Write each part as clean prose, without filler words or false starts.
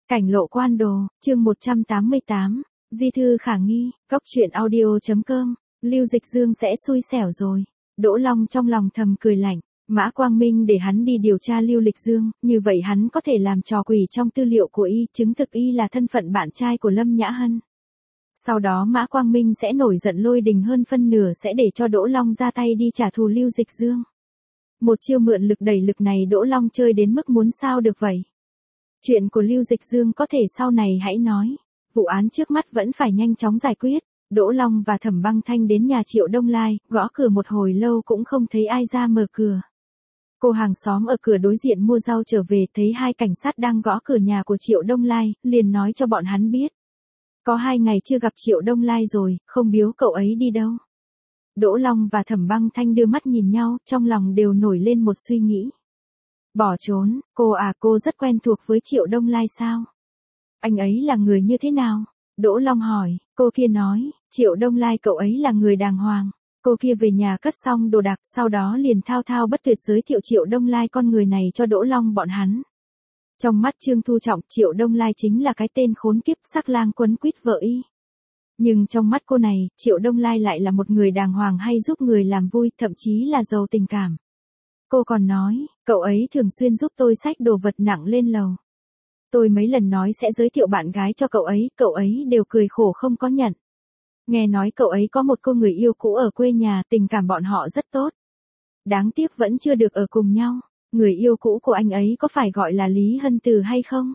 Cảnh lộ quan đồ, chương 188, di thư khả nghi, góc truyện audio.com, Lưu Dịch Dương sẽ xui xẻo rồi. Đỗ Long trong lòng thầm cười lạnh, Mã Quang Minh để hắn đi điều tra Lưu Lịch Dương, như vậy hắn có thể làm trò quỷ trong tư liệu của y, chứng thực y là thân phận bạn trai của Lâm Nhã Hân. Sau đó Mã Quang Minh sẽ nổi giận lôi đình hơn phân nửa sẽ để cho Đỗ Long ra tay đi trả thù Lưu Dịch Dương. Một chiêu mượn lực đẩy lực này Đỗ Long chơi đến mức muốn sao được vậy. Chuyện của Lưu Dịch Dương có thể sau này hãy nói. Vụ án trước mắt vẫn phải nhanh chóng giải quyết. Đỗ Long và Thẩm Băng Thanh đến nhà Triệu Đông Lai, gõ cửa một hồi lâu cũng không thấy ai ra mở cửa. Cô hàng xóm ở cửa đối diện mua rau trở về thấy hai cảnh sát đang gõ cửa nhà của Triệu Đông Lai, liền nói cho bọn hắn biết. Có 2 ngày chưa gặp Triệu Đông Lai rồi, không biếu cậu ấy đi đâu. Đỗ Long và Thẩm Băng Thanh đưa mắt nhìn nhau, trong lòng đều nổi lên một suy nghĩ. Bỏ trốn, cô rất quen thuộc với Triệu Đông Lai sao? Anh ấy là người như thế nào? Đỗ Long hỏi, cô kia nói, Triệu Đông Lai cậu ấy là người đàng hoàng. Cô kia về nhà cất xong đồ đạc, sau đó liền thao thao bất tuyệt giới thiệu Triệu Đông Lai con người này cho Đỗ Long bọn hắn. Trong mắt Trương Thu Trọng, Triệu Đông Lai chính là cái tên khốn kiếp sắc lang quấn quýt vợ y. Nhưng trong mắt cô này, Triệu Đông Lai lại là một người đàng hoàng hay giúp người làm vui, thậm chí là giàu tình cảm. Cô còn nói, cậu ấy thường xuyên giúp tôi xách đồ vật nặng lên lầu. Tôi mấy lần nói sẽ giới thiệu bạn gái cho cậu ấy đều cười khổ không có nhận. Nghe nói cậu ấy có một cô người yêu cũ ở quê nhà, tình cảm bọn họ rất tốt. Đáng tiếc vẫn chưa được ở cùng nhau. Người yêu cũ của anh ấy có phải gọi là Lý Hân Từ hay không?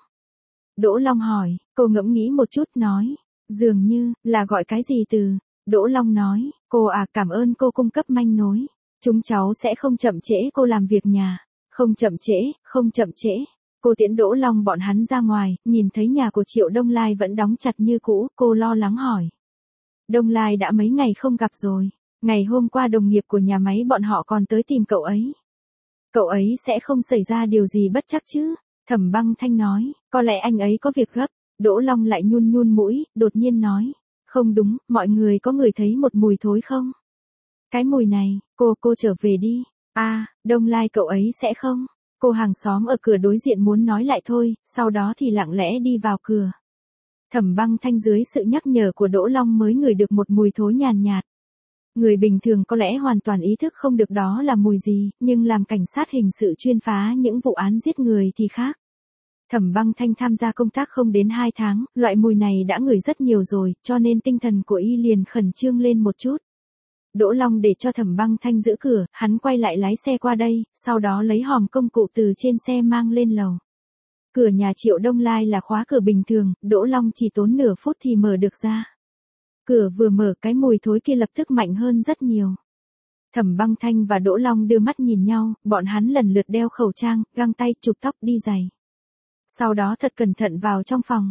Đỗ Long hỏi, cô ngẫm nghĩ một chút nói, dường như là gọi cái gì từ. Đỗ Long nói, cô cảm ơn cô cung cấp manh mối. Chúng cháu sẽ không chậm trễ cô làm việc nhà. Không chậm trễ. Cô tiễn Đỗ Long bọn hắn ra ngoài, nhìn thấy nhà của Triệu Đông Lai vẫn đóng chặt như cũ, cô lo lắng hỏi. Đông Lai đã mấy ngày không gặp rồi. Ngày hôm qua đồng nghiệp của nhà máy bọn họ còn tới tìm cậu ấy. Cậu ấy sẽ không xảy ra điều gì bất trắc chứ? Thẩm Băng Thanh nói, có lẽ anh ấy có việc gấp. Đỗ Long lại nhun mũi, đột nhiên nói, không đúng, mọi người có ngửi thấy một mùi thối không? Cái mùi này, cô trở về đi. Đông Lai cậu ấy sẽ không? Cô hàng xóm ở cửa đối diện muốn nói lại thôi, sau đó thì lặng lẽ đi vào cửa. Thẩm Băng Thanh dưới sự nhắc nhở của Đỗ Long mới ngửi được một mùi thối nhàn nhạt. Người bình thường có lẽ hoàn toàn ý thức không được đó là mùi gì, nhưng làm cảnh sát hình sự chuyên phá những vụ án giết người thì khác. Thẩm Băng Thanh tham gia công tác không đến 2 tháng, loại mùi này đã ngửi rất nhiều rồi, cho nên tinh thần của y liền khẩn trương lên một chút. Đỗ Long để cho Thẩm Băng Thanh giữ cửa, hắn quay lại lái xe qua đây, sau đó lấy hòm công cụ từ trên xe mang lên lầu. Cửa nhà Triệu Đông Lai là khóa cửa bình thường, Đỗ Long chỉ tốn nửa phút thì mở được ra. Cửa vừa mở cái mùi thối kia lập tức mạnh hơn rất nhiều. Thẩm Băng Thanh và Đỗ Long đưa mắt nhìn nhau, bọn hắn lần lượt đeo khẩu trang, găng tay, chụp tóc, đi giày. Sau đó thật cẩn thận vào trong phòng.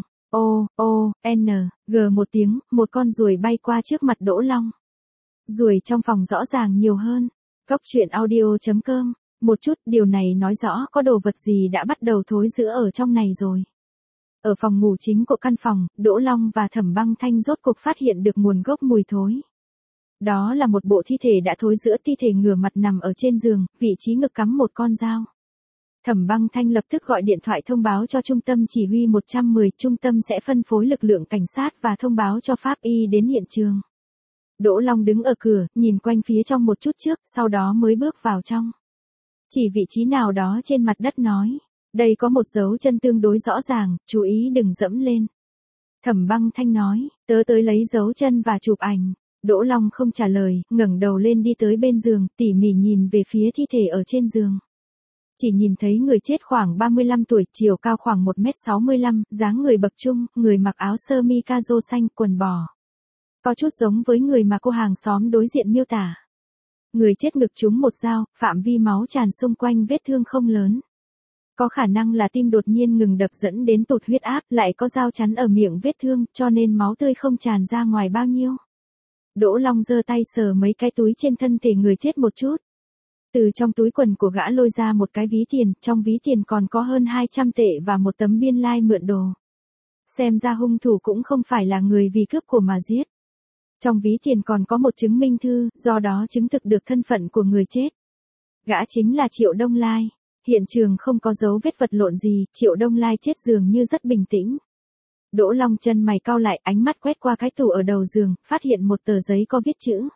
Một tiếng, một con ruồi bay qua trước mặt Đỗ Long. Ruồi trong phòng rõ ràng nhiều hơn. Góc truyện audio.com, một chút, điều này nói rõ có đồ vật gì đã bắt đầu thối rữa ở trong này rồi. Ở phòng ngủ chính của căn phòng, Đỗ Long và Thẩm Băng Thanh rốt cuộc phát hiện được nguồn gốc mùi thối. Đó là một bộ thi thể đã thối rữa, thi thể ngửa mặt nằm ở trên giường, vị trí ngực cắm một con dao. Thẩm Băng Thanh lập tức gọi điện thoại thông báo cho trung tâm chỉ huy 110, trung tâm sẽ phân phối lực lượng cảnh sát và thông báo cho pháp y đến hiện trường. Đỗ Long đứng ở cửa, nhìn quanh phía trong một chút trước, sau đó mới bước vào trong. Chỉ vị trí nào đó trên mặt đất nói. Đây có một dấu chân tương đối rõ ràng, chú ý đừng dẫm lên. Thẩm Băng Thanh nói, tớ tới lấy dấu chân và chụp ảnh. Đỗ Long không trả lời, ngẩng đầu lên đi tới bên giường, tỉ mỉ nhìn về phía thi thể ở trên giường. Chỉ nhìn thấy người chết khoảng 35 tuổi, chiều cao khoảng 1m65, dáng người bậc trung, người mặc áo sơ mi caro xanh, quần bò. Có chút giống với người mà cô hàng xóm đối diện miêu tả. Người chết ngực trúng một dao, phạm vi máu tràn xung quanh vết thương không lớn. Có khả năng là tim đột nhiên ngừng đập dẫn đến tụt huyết áp, lại có dao chắn ở miệng vết thương, cho nên máu tươi không tràn ra ngoài bao nhiêu. Đỗ Long giơ tay sờ mấy cái túi trên thân thể người chết một chút. Từ trong túi quần của gã lôi ra một cái ví tiền, trong ví tiền còn có hơn 200 tệ và một tấm biên lai mượn đồ. Xem ra hung thủ cũng không phải là người vì cướp của mà giết. Trong ví tiền còn có một chứng minh thư, do đó chứng thực được thân phận của người chết. Gã chính là Triệu Đông Lai. Hiện trường không có dấu vết vật lộn gì, Triệu Đông Lai chết dường như rất bình tĩnh. Đỗ Long chân mày cau lại, ánh mắt quét qua cái tủ ở đầu giường, phát hiện một tờ giấy có viết chữ.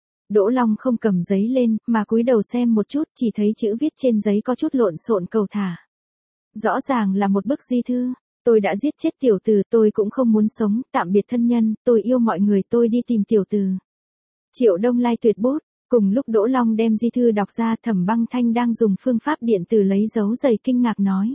Đỗ Long không cầm giấy lên, mà cúi đầu xem một chút, chỉ thấy chữ viết trên giấy có chút lộn xộn cầu thả. Rõ ràng là một bức di thư. Tôi đã giết chết tiểu tử, tôi cũng không muốn sống, tạm biệt thân nhân, tôi yêu mọi người, tôi đi tìm tiểu tử. Triệu Đông Lai tuyệt bút. Cùng lúc Đỗ Long đem di thư đọc ra, Thẩm Băng Thanh đang dùng phương pháp điện tử lấy dấu giày kinh ngạc nói.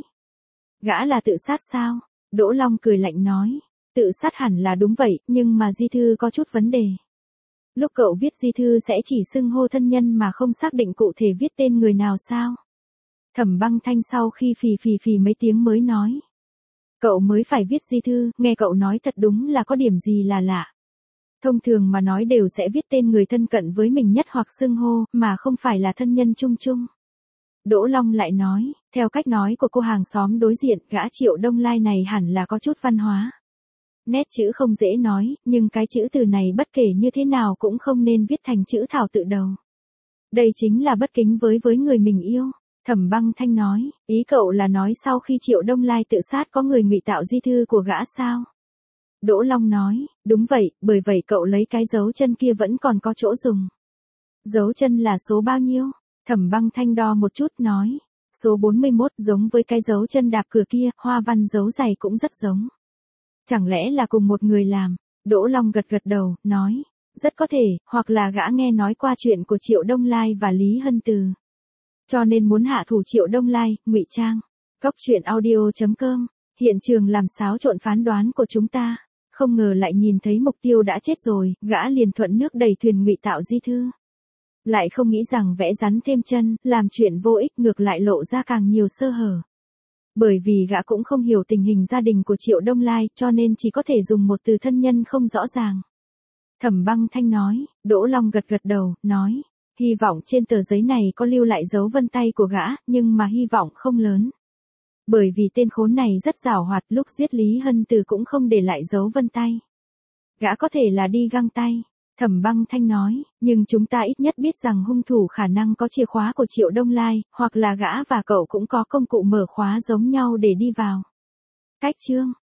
Gã là tự sát sao? Đỗ Long cười lạnh nói. Tự sát hẳn là đúng vậy, nhưng mà di thư có chút vấn đề. Lúc cậu viết di thư sẽ chỉ xưng hô thân nhân mà không xác định cụ thể viết tên người nào sao? Thẩm Băng Thanh sau khi phì mấy tiếng mới nói. Cậu mới phải viết di thư, nghe cậu nói thật đúng là có điểm gì là lạ. Thông thường mà nói đều sẽ viết tên người thân cận với mình nhất hoặc xưng hô, mà không phải là thân nhân chung chung. Đỗ Long lại nói, theo cách nói của cô hàng xóm đối diện, gã Triệu Đông Lai này hẳn là có chút văn hóa. Nét chữ không dễ nói, nhưng cái chữ từ này bất kể như thế nào cũng không nên viết thành chữ thảo tự đầu. Đây chính là bất kính với người mình yêu. Thẩm Băng Thanh nói, ý cậu là nói sau khi Triệu Đông Lai tự sát có người ngụy tạo di thư của gã sao? Đỗ Long nói, đúng vậy, bởi vậy cậu lấy cái dấu chân kia vẫn còn có chỗ dùng. Dấu chân là số bao nhiêu? Thẩm Băng Thanh đo một chút nói, số 41, giống với cái dấu chân đạp cửa kia, hoa văn dấu giày cũng rất giống. Chẳng lẽ là cùng một người làm? Đỗ Long gật đầu, nói, rất có thể, hoặc là gã nghe nói qua chuyện của Triệu Đông Lai và Lý Hân Từ. Cho nên muốn hạ thủ Triệu Đông Lai, ngụy trang. Góc truyện audio.com, hiện trường làm xáo trộn phán đoán của chúng ta. Không ngờ lại nhìn thấy mục tiêu đã chết rồi, gã liền thuận nước đẩy thuyền ngụy tạo di thư. Lại không nghĩ rằng vẽ rắn thêm chân, làm chuyện vô ích ngược lại lộ ra càng nhiều sơ hở. Bởi vì gã cũng không hiểu tình hình gia đình của Triệu Đông Lai, cho nên chỉ có thể dùng một từ thân nhân không rõ ràng. Thẩm Băng Thanh nói, Đỗ Long gật đầu, nói, hy vọng trên tờ giấy này có lưu lại dấu vân tay của gã, nhưng mà hy vọng không lớn. Bởi vì tên khốn này rất giảo hoạt, lúc giết Lý Hân Từ cũng không để lại dấu vân tay. Gã có thể là đi găng tay. Thẩm Băng Thanh nói, nhưng chúng ta ít nhất biết rằng hung thủ khả năng có chìa khóa của Triệu Đông Lai, hoặc là gã và cậu cũng có công cụ mở khóa giống nhau để đi vào. Cách chương